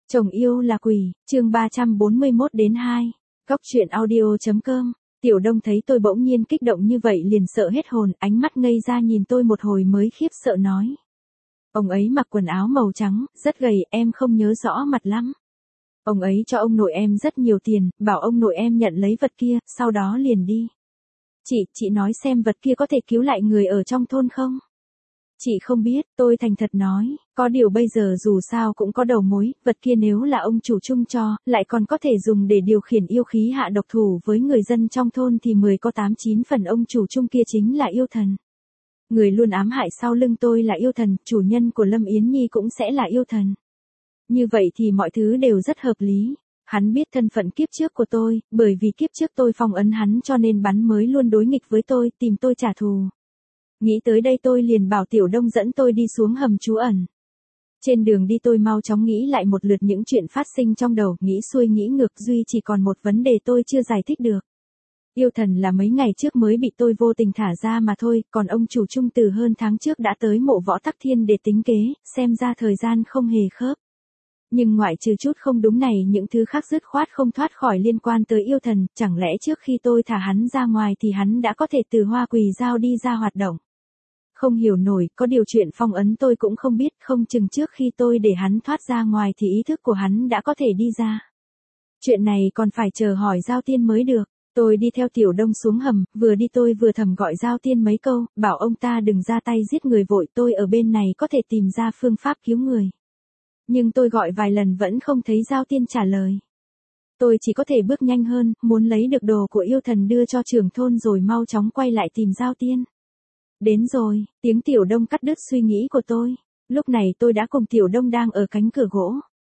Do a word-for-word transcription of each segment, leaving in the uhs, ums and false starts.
Chồng yêu là quỷ, chương ba trăm bốn mươi mốt đến hai. Góc truyện audio.com. Tiểu Đông thấy tôi bỗng nhiên kích động như vậy liền sợ hết hồn, ánh mắt ngây ra nhìn tôi một hồi mới khiếp sợ nói. Ông ấy mặc quần áo màu trắng, rất gầy, em không nhớ rõ mặt lắm. Ông ấy cho ông nội em rất nhiều tiền, bảo ông nội em nhận lấy vật kia, sau đó liền đi. Chị, chị nói xem vật kia có thể cứu lại người ở trong thôn không? Chị không biết, tôi thành thật nói, có điều bây giờ dù sao cũng có đầu mối, vật kia nếu là ông chủ chung cho, lại còn có thể dùng để điều khiển yêu khí hạ độc thủ với người dân trong thôn thì mười có tám chín phần ông chủ chung kia chính là yêu thần. Người luôn ám hại sau lưng tôi là yêu thần, chủ nhân của Lâm Yến Nhi cũng sẽ là yêu thần. Như vậy thì mọi thứ đều rất hợp lý. Hắn biết thân phận kiếp trước của tôi, bởi vì kiếp trước tôi phong ấn hắn cho nên hắn mới luôn đối nghịch với tôi, tìm tôi trả thù. Nghĩ tới đây tôi liền bảo Tiểu Đông dẫn tôi đi xuống hầm trú ẩn. Trên đường đi tôi mau chóng nghĩ lại một lượt những chuyện phát sinh trong đầu, nghĩ xuôi nghĩ ngược, duy chỉ còn một vấn đề tôi chưa giải thích được. Yêu thần là mấy ngày trước mới bị tôi vô tình thả ra mà thôi, còn ông chủ chung từ hơn tháng trước đã tới mộ Võ Tắc Thiên để tính kế, xem ra thời gian không hề khớp. Nhưng ngoại trừ chút không đúng này, những thứ khác dứt khoát không thoát khỏi liên quan tới yêu thần, chẳng lẽ trước khi tôi thả hắn ra ngoài thì hắn đã có thể từ Hoa Quỳ Giao đi ra hoạt động. Không hiểu nổi, có điều chuyện phong ấn tôi cũng không biết, không chừng trước khi tôi để hắn thoát ra ngoài thì ý thức của hắn đã có thể đi ra. Chuyện này còn phải chờ hỏi Giao Tiên mới được. Tôi đi theo Tiểu Đông xuống hầm, vừa đi tôi vừa thầm gọi Giao Tiên mấy câu, bảo ông ta đừng ra tay giết người vội, tôi ở bên này có thể tìm ra phương pháp cứu người. Nhưng tôi gọi vài lần vẫn không thấy Giao Tiên trả lời. Tôi chỉ có thể bước nhanh hơn, muốn lấy được đồ của yêu thần đưa cho trưởng thôn rồi mau chóng quay lại tìm Giao Tiên. Đến rồi, tiếng Tiểu Đông cắt đứt suy nghĩ của tôi. Lúc này tôi đã cùng Tiểu Đông đang ở cánh cửa gỗ.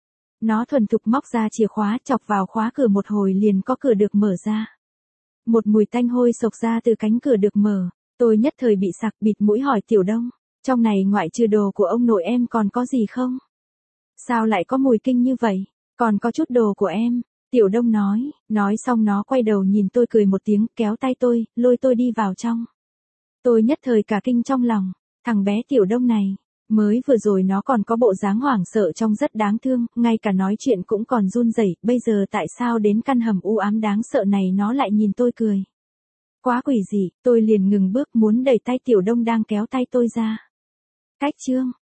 Nó thuần thục móc ra chìa khóa, chọc vào khóa cửa một hồi liền có cửa được mở ra. Một mùi tanh hôi xộc ra từ cánh cửa được mở. Tôi nhất thời bị sặc, bịt mũi hỏi Tiểu Đông, trong này ngoại trừ đồ của ông nội em còn có gì không? Sao lại có mùi kinh như vậy? Còn có chút đồ của em. Tiểu Đông nói, nói xong nó quay đầu nhìn tôi cười một tiếng, kéo tay tôi, lôi tôi đi vào trong. Tôi nhất thời cả kinh trong lòng, thằng bé Tiểu Đông này, mới vừa rồi nó còn có bộ dáng hoảng sợ trông rất đáng thương, ngay cả nói chuyện cũng còn run rẩy, bây giờ tại sao đến căn hầm u ám đáng sợ này nó lại nhìn tôi cười. Quá quỷ dị, tôi liền ngừng bước muốn đẩy tay Tiểu Đông đang kéo tay tôi ra. Cách chương